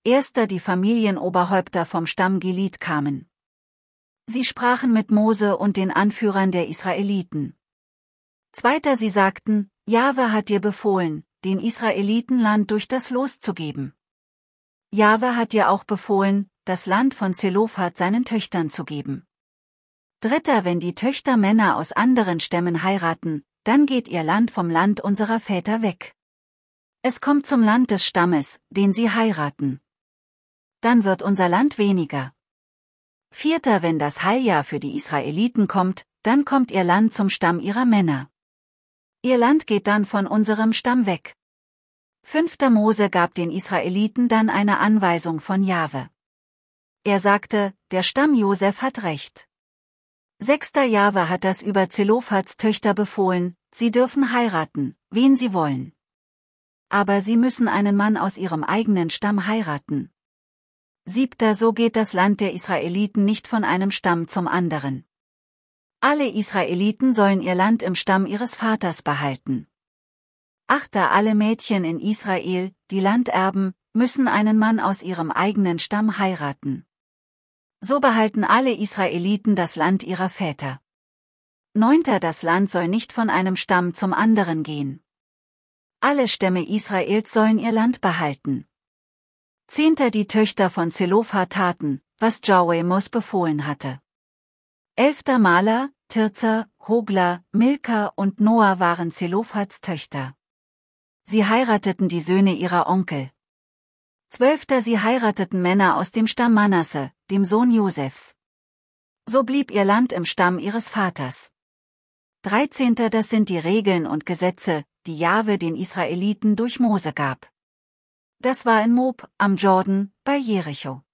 Erster die Familienoberhäupter vom Stamm Gilad kamen. Sie sprachen mit Mose und den Anführern der Israeliten. Zweiter sie sagten, Jahwe hat dir befohlen, den Israeliten Land durch das Los zu geben. Jahwe hat dir auch befohlen, das Land von Zelophat seinen Töchtern zu geben. Dritter, wenn die Töchter Männer aus anderen Stämmen heiraten, dann geht ihr Land vom Land unserer Väter weg. Es kommt zum Land des Stammes, den sie heiraten. Dann wird unser Land weniger. Vierter, wenn das Heiljahr für die Israeliten kommt, dann kommt ihr Land zum Stamm ihrer Männer. Ihr Land geht dann von unserem Stamm weg. Fünfter, Mose gab den Israeliten dann eine Anweisung von Jahwe. Er sagte, der Stamm Josef hat Recht. Sechster, Jahwe hat das über Zelophats Töchter befohlen, sie dürfen heiraten, wen sie wollen. Aber sie müssen einen Mann aus ihrem eigenen Stamm heiraten. Siebter, so geht das Land der Israeliten nicht von einem Stamm zum anderen. Alle Israeliten sollen ihr Land im Stamm ihres Vaters behalten. Achter, alle Mädchen in Israel, die Land erben, müssen einen Mann aus ihrem eigenen Stamm heiraten. So behalten alle Israeliten das Land ihrer Väter. Neunter, das Land soll nicht von einem Stamm zum anderen gehen. Alle Stämme Israels sollen ihr Land behalten. Zehnter, die Töchter von Zelophat taten, was Jahwe Mose befohlen hatte. Elfter, Mala, Tirza, Hogla, Milka und Noah waren Zelophats Töchter. Sie heirateten die Söhne ihrer Onkel. 12. Sie heirateten Männer aus dem Stamm Manasse, dem Sohn Josefs. So blieb ihr Land im Stamm ihres Vaters. 13. Das sind die Regeln und Gesetze, die Jahwe den Israeliten durch Mose gab. Das war in Moab, am Jordan, bei Jericho.